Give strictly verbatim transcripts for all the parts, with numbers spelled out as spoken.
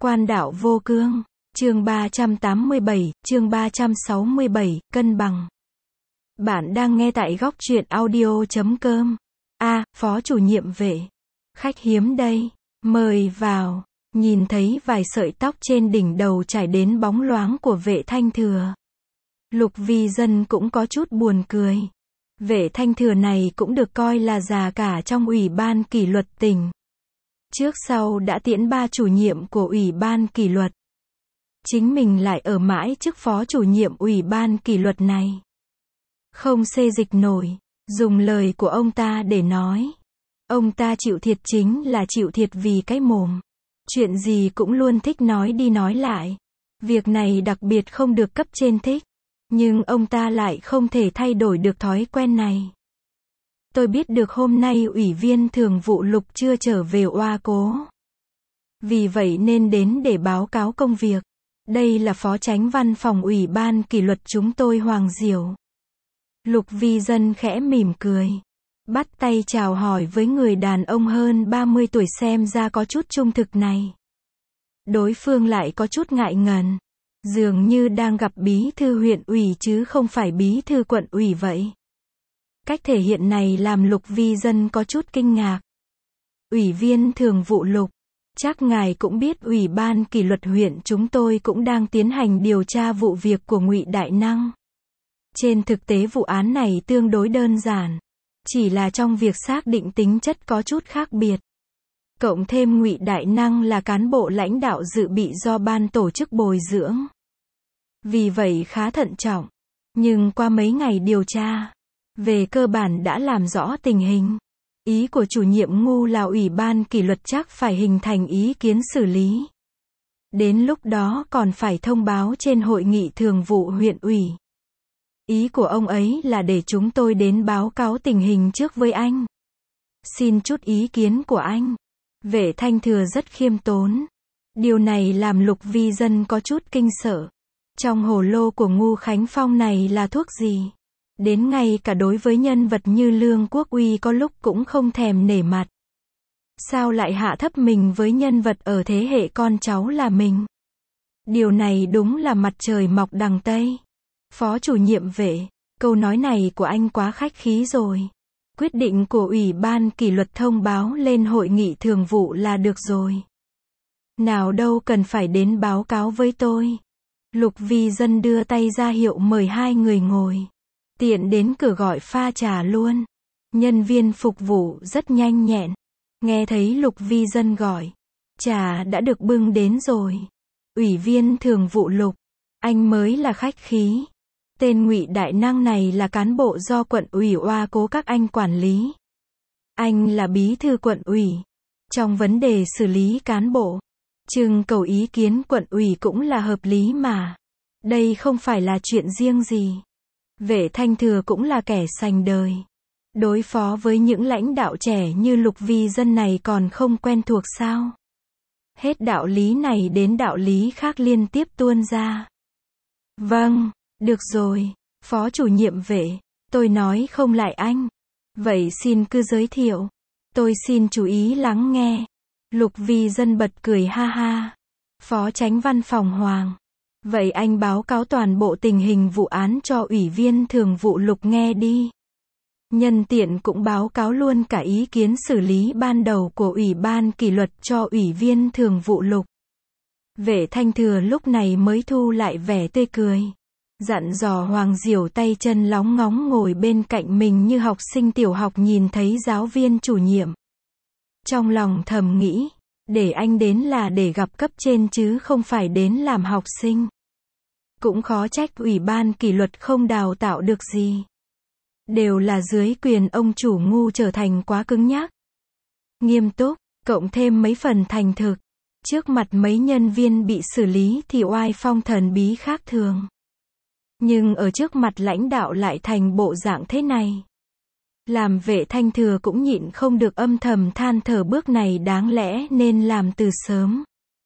Quan đạo vô cương, chương ba trăm tám mươi bảy, chương ba trăm sáu mươi bảy, cân bằng. Bạn đang nghe tại góc truyện audio chấm com. A, phó chủ nhiệm Vệ. Khách hiếm đây, mời vào. Nhìn thấy vài sợi tóc trên đỉnh đầu trải đến bóng loáng của Vệ Thanh Thừa. Lục Vi Dân cũng có chút buồn cười. Vệ Thanh Thừa này cũng được coi là già cả trong ủy ban kỷ luật tỉnh. Trước sau đã tiễn ba chủ nhiệm của ủy ban kỷ luật. Chính mình lại ở mãi chức phó chủ nhiệm ủy ban kỷ luật này. Không xê dịch nổi, dùng lời của ông ta để nói. Ông ta chịu thiệt chính là chịu thiệt vì cái mồm. Chuyện gì cũng luôn thích nói đi nói lại. Việc này đặc biệt không được cấp trên thích. Nhưng ông ta lại không thể thay đổi được thói quen này. Tôi biết được hôm nay ủy viên thường vụ Lục chưa trở về Oa Cố. Vì vậy nên đến để báo cáo công việc. Đây là phó chánh văn phòng ủy ban kỷ luật chúng tôi Hoàng Diểu. Lục Vi Dân khẽ mỉm cười. Bắt tay chào hỏi với người đàn ông hơn ba mươi tuổi xem ra có chút trung thực này. Đối phương lại có chút ngại ngần. Dường như đang gặp bí thư huyện ủy chứ không phải bí thư quận ủy vậy. Cách thể hiện này làm Lục Vi Dân có chút kinh ngạc. Ủy viên thường vụ Lục, chắc ngài cũng biết ủy ban kỷ luật huyện chúng tôi cũng đang tiến hành điều tra vụ việc của Ngụy Đại Năng. Trên thực tế vụ án này tương đối đơn giản, chỉ là trong việc xác định tính chất có chút khác biệt. Cộng thêm Ngụy Đại Năng là cán bộ lãnh đạo dự bị do ban tổ chức bồi dưỡng. Vì vậy khá thận trọng. Nhưng qua mấy ngày điều tra, về cơ bản đã làm rõ tình hình. Ý của chủ nhiệm Ngu là ủy ban kỷ luật chắc phải hình thành ý kiến xử lý. Đến lúc đó còn phải thông báo trên hội nghị thường vụ huyện ủy. Ý của ông ấy là để chúng tôi đến báo cáo tình hình trước với anh. Xin chút ý kiến của anh. Vệ Thanh Thừa rất khiêm tốn. Điều này làm Lục Vi Dân có chút kinh sợ. Trong hồ lô của Ngu Khánh Phong này là thuốc gì? Đến ngay cả đối với nhân vật như Lương Quốc Uy có lúc cũng không thèm nể mặt. Sao lại hạ thấp mình với nhân vật ở thế hệ con cháu là mình? Điều này đúng là mặt trời mọc đằng Tây. Phó chủ nhiệm Vệ, câu nói này của anh quá khách khí rồi. Quyết định của ủy ban kỷ luật thông báo lên hội nghị thường vụ là được rồi. Nào đâu cần phải đến báo cáo với tôi. Lục Vi Dân đưa tay ra hiệu mời hai người ngồi. Tiện đến cửa gọi pha trà luôn. Nhân viên phục vụ rất nhanh nhẹn. Nghe thấy Lục Vi Dân gọi. Trà đã được bưng đến rồi. Ủy viên thường vụ Lục. Anh mới là khách khí. Tên Ngụy Đại Năng này là cán bộ do quận ủy Oa Cố các anh quản lý. Anh là bí thư quận ủy. Trong vấn đề xử lý cán bộ, trưng cầu ý kiến quận ủy cũng là hợp lý mà. Đây không phải là chuyện riêng gì. Vệ Thanh Thừa cũng là kẻ sành đời. Đối phó với những lãnh đạo trẻ như Lục Vi Dân này còn không quen thuộc sao? Hết đạo lý này đến đạo lý khác liên tiếp tuôn ra. Vâng, được rồi, phó chủ nhiệm Vệ, tôi nói không lại anh. Vậy xin cứ giới thiệu. Tôi xin chú ý lắng nghe. Lục Vi Dân bật cười ha ha. Phó chánh văn phòng Hoàng. Vậy anh báo cáo toàn bộ tình hình vụ án cho ủy viên thường vụ Lục nghe đi. Nhân tiện cũng báo cáo luôn cả ý kiến xử lý ban đầu của ủy ban kỷ luật cho ủy viên thường vụ Lục. Vệ Thanh Thừa lúc này mới thu lại vẻ tươi cười. Dặn dò Hoàng Diểu tay chân lóng ngóng ngồi bên cạnh mình như học sinh tiểu học nhìn thấy giáo viên chủ nhiệm. Trong lòng thầm nghĩ, để anh đến là để gặp cấp trên chứ không phải đến làm học sinh. Cũng khó trách ủy ban kỷ luật không đào tạo được gì. Đều là dưới quyền ông chủ Ngu trở thành quá cứng nhắc. Nghiêm túc, cộng thêm mấy phần thành thực. Trước mặt mấy nhân viên bị xử lý thì oai phong thần bí khác thường. Nhưng ở trước mặt lãnh đạo lại thành bộ dạng thế này. Làm Vệ Thanh Thừa cũng nhịn không được âm thầm than thở bước này đáng lẽ nên làm từ sớm.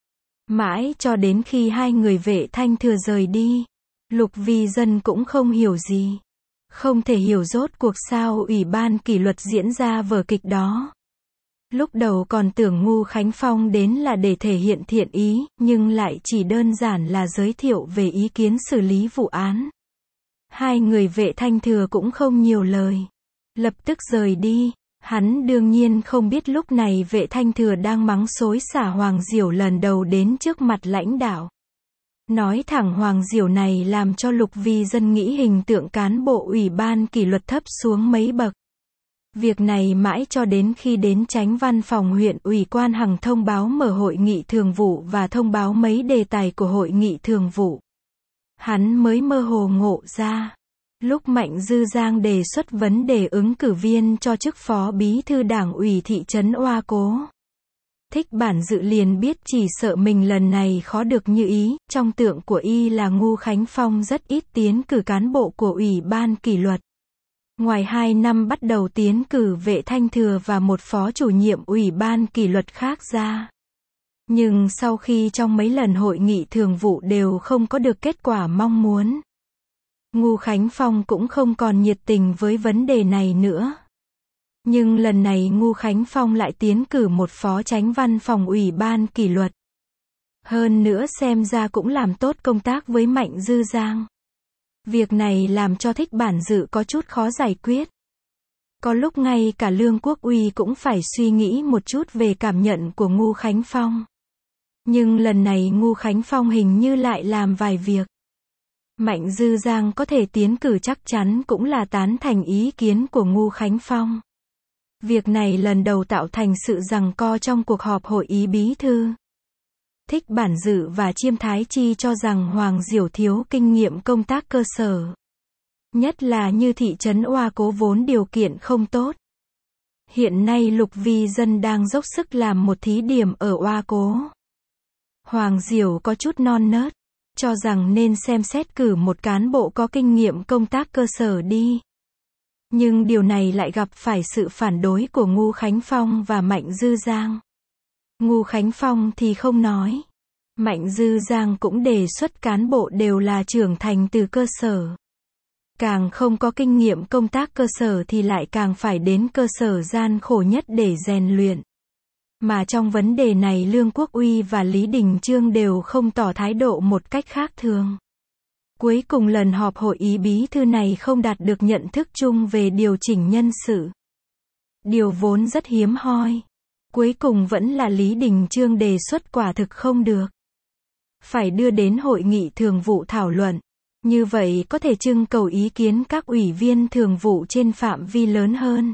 Mãi cho đến khi hai người Vệ Thanh Thừa rời đi, Lục Vi Dân cũng không hiểu gì. Không thể hiểu rốt cuộc sao ủy ban kỷ luật diễn ra vở kịch đó. Lúc đầu còn tưởng Ngu Khánh Phong đến là để thể hiện thiện ý, nhưng lại chỉ đơn giản là giới thiệu về ý kiến xử lý vụ án. Hai người Vệ Thanh Thừa cũng không nhiều lời. Lập tức rời đi. Hắn đương nhiên không biết lúc này Vệ Thanh Thừa đang mắng xối xả Hoàng Diểu lần đầu đến trước mặt lãnh đạo. Nói thẳng Hoàng Diểu này làm cho Lục Vi Dân nghĩ hình tượng cán bộ ủy ban kỷ luật thấp xuống mấy bậc. Việc này mãi cho đến khi đến Chánh Văn phòng huyện ủy Quan Hằng thông báo mở hội nghị thường vụ và thông báo mấy đề tài của hội nghị thường vụ. Hắn mới mơ hồ ngộ ra. Lúc Mạnh Dư Giang đề xuất vấn đề ứng cử viên cho chức phó bí thư đảng ủy thị trấn Oa Cố. Thích Bản Dự liền biết chỉ sợ mình lần này khó được như ý, trong tượng của y là Ngu Khánh Phong rất ít tiến cử cán bộ của ủy ban kỷ luật. Ngoài hai năm bắt đầu tiến cử Vệ Thanh Thừa và một phó chủ nhiệm ủy ban kỷ luật khác ra. Nhưng sau khi trong mấy lần hội nghị thường vụ đều không có được kết quả mong muốn. Ngu Khánh Phong cũng không còn nhiệt tình với vấn đề này nữa. Nhưng lần này Ngu Khánh Phong lại tiến cử một phó chánh văn phòng ủy ban kỷ luật. Hơn nữa xem ra cũng làm tốt công tác với Mạnh Dư Giang. Việc này làm cho Thích Bản Dự có chút khó giải quyết. Có lúc ngay cả Lương Quốc Uy cũng phải suy nghĩ một chút về cảm nhận của Ngu Khánh Phong. Nhưng lần này Ngu Khánh Phong hình như lại làm vài việc. Mạnh Dư Giang có thể tiến cử chắc chắn cũng là tán thành ý kiến của Ngu Khánh Phong. Việc này lần đầu tạo thành sự giằng co trong cuộc họp hội ý bí thư. Thích Bản Dự và Chiêm Thái Chi cho rằng Hoàng Diểu thiếu kinh nghiệm công tác cơ sở. Nhất là như thị trấn Oa Cố vốn điều kiện không tốt. Hiện nay Lục Vi Dân đang dốc sức làm một thí điểm ở Oa Cố. Hoàng Diểu có chút non nớt, cho rằng nên xem xét cử một cán bộ có kinh nghiệm công tác cơ sở đi. Nhưng điều này lại gặp phải sự phản đối của Ngu Khánh Phong và Mạnh Dư Giang. Ngu Khánh Phong thì không nói. Mạnh Dư Giang cũng đề xuất cán bộ đều là trưởng thành từ cơ sở. Càng không có kinh nghiệm công tác cơ sở thì lại càng phải đến cơ sở gian khổ nhất để rèn luyện. Mà trong vấn đề này Lương Quốc Uy và Lý Đình Chương đều không tỏ thái độ một cách khác thường. Cuối cùng lần họp hội ý bí thư này không đạt được nhận thức chung về điều chỉnh nhân sự. Điều vốn rất hiếm hoi. Cuối cùng vẫn là Lý Đình Chương đề xuất quả thực không được. Phải đưa đến hội nghị thường vụ thảo luận. Như vậy có thể trưng cầu ý kiến các ủy viên thường vụ trên phạm vi lớn hơn.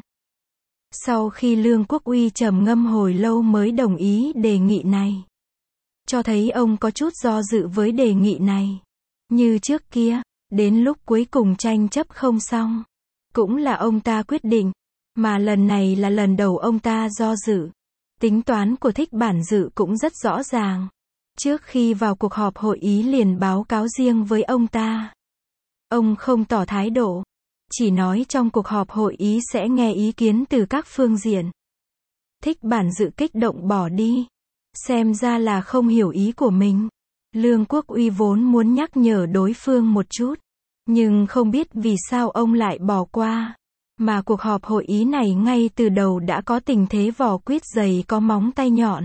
Sau khi Lương Quốc Uy trầm ngâm hồi lâu mới đồng ý đề nghị này. Cho thấy ông có chút do dự với đề nghị này. Như trước kia, đến lúc cuối cùng tranh chấp không xong. Cũng là ông ta quyết định. Mà lần này là lần đầu ông ta do dự. Tính toán của Thích Bản Dự cũng rất rõ ràng. Trước khi vào cuộc họp hội ý liền báo cáo riêng với ông ta. Ông không tỏ thái độ. Chỉ nói trong cuộc họp hội ý sẽ nghe ý kiến từ các phương diện. Thích Bản Dự kích động bỏ đi. Xem ra là không hiểu ý của mình. Lương Quốc Uy vốn muốn nhắc nhở đối phương một chút. Nhưng không biết vì sao ông lại bỏ qua. Mà cuộc họp hội ý này ngay từ đầu đã có tình thế vỏ quýt dày có móng tay nhọn.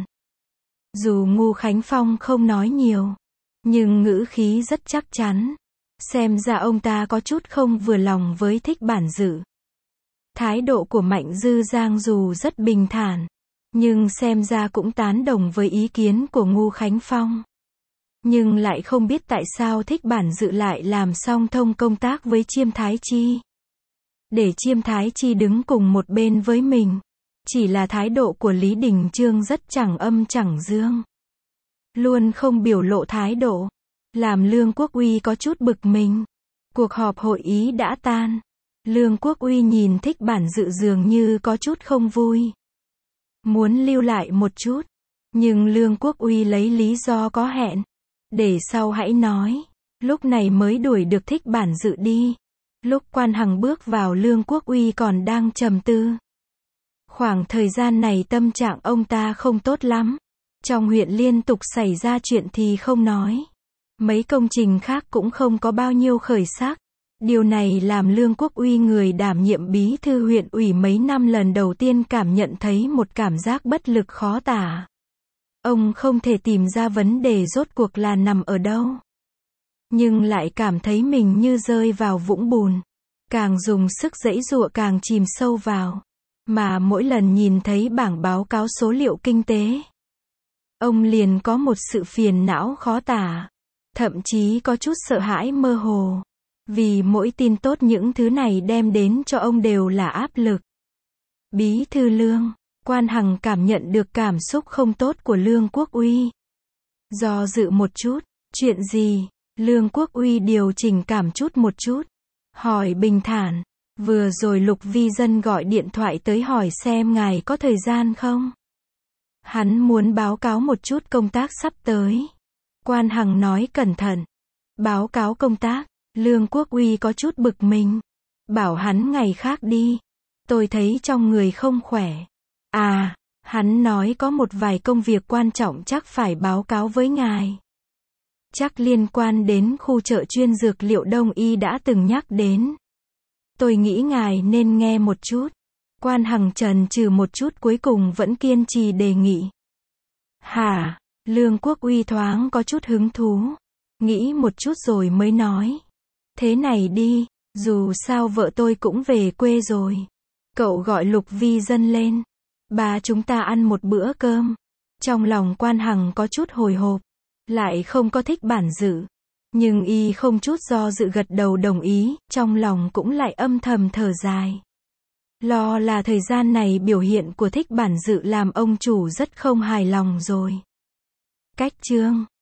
Dù Ngu Khánh Phong không nói nhiều. Nhưng ngữ khí rất chắc chắn. Xem ra ông ta có chút không vừa lòng với Thích Bản Dự. Thái độ của Mạnh Dư Giang dù rất bình thản. Nhưng xem ra cũng tán đồng với ý kiến của Ngu Khánh Phong. Nhưng lại không biết tại sao Thích Bản Dự lại làm song thông công tác với Chiêm Thái Chi. Để Chiêm Thái Chi đứng cùng một bên với mình. Chỉ là thái độ của Lý Đình Chương rất chẳng âm chẳng dương. Luôn không biểu lộ thái độ. Làm Lương Quốc Uy có chút bực mình. Cuộc họp hội ý đã tan. Lương Quốc Uy nhìn Thích Bản Dự dường như có chút không vui. Muốn lưu lại một chút. Nhưng Lương Quốc Uy lấy lý do có hẹn. Để sau hãy nói. Lúc này mới đuổi được Thích Bản Dự đi. Lúc Quan Hằng bước vào Lương Quốc Uy còn đang trầm tư. Khoảng thời gian này tâm trạng ông ta không tốt lắm. Trong huyện liên tục xảy ra chuyện thì không nói. Mấy công trình khác cũng không có bao nhiêu khởi sắc. Điều này làm Lương Quốc Uy, người đảm nhiệm bí thư huyện ủy mấy năm, lần đầu tiên cảm nhận thấy một cảm giác bất lực khó tả. Ông không thể tìm ra vấn đề rốt cuộc là nằm ở đâu. Nhưng lại cảm thấy mình như rơi vào vũng bùn. Càng dùng sức giãy giụa càng chìm sâu vào. Mà mỗi lần nhìn thấy bảng báo cáo số liệu kinh tế, ông liền có một sự phiền não khó tả. Thậm chí có chút sợ hãi mơ hồ. Vì mỗi tin tốt những thứ này đem đến cho ông đều là áp lực. Bí thư Lương, Quan Hằng cảm nhận được cảm xúc không tốt của Lương Quốc Uy. Do dự một chút, chuyện gì? Lương Quốc Uy điều chỉnh cảm chút một chút. Hỏi bình thản, vừa rồi Lục Vi Dân gọi điện thoại tới hỏi xem ngài có thời gian không? Hắn muốn báo cáo một chút công tác sắp tới. Quan Hằng nói cẩn thận. Báo cáo công tác, Lương Quốc Uy có chút bực mình. Bảo hắn ngày khác đi. Tôi thấy trong người không khỏe. À, hắn nói có một vài công việc quan trọng chắc phải báo cáo với ngài. Chắc liên quan đến khu chợ chuyên dược liệu Đông Y đã từng nhắc đến. Tôi nghĩ ngài nên nghe một chút. Quan Hằng chần chừ một chút cuối cùng vẫn kiên trì đề nghị. Hả? Lương Quốc Uy thoáng có chút hứng thú. Nghĩ một chút rồi mới nói. Thế này đi, dù sao vợ tôi cũng về quê rồi. Cậu gọi Lục Vi Dân lên. Ba chúng ta ăn một bữa cơm. Trong lòng Quan Hằng có chút hồi hộp. Lại không có thích bản dự. Nhưng y không chút do dự gật đầu đồng ý. Trong lòng cũng lại âm thầm thở dài. Lo là thời gian này biểu hiện của thích bản dự làm ông chủ rất không hài lòng rồi. Cách chương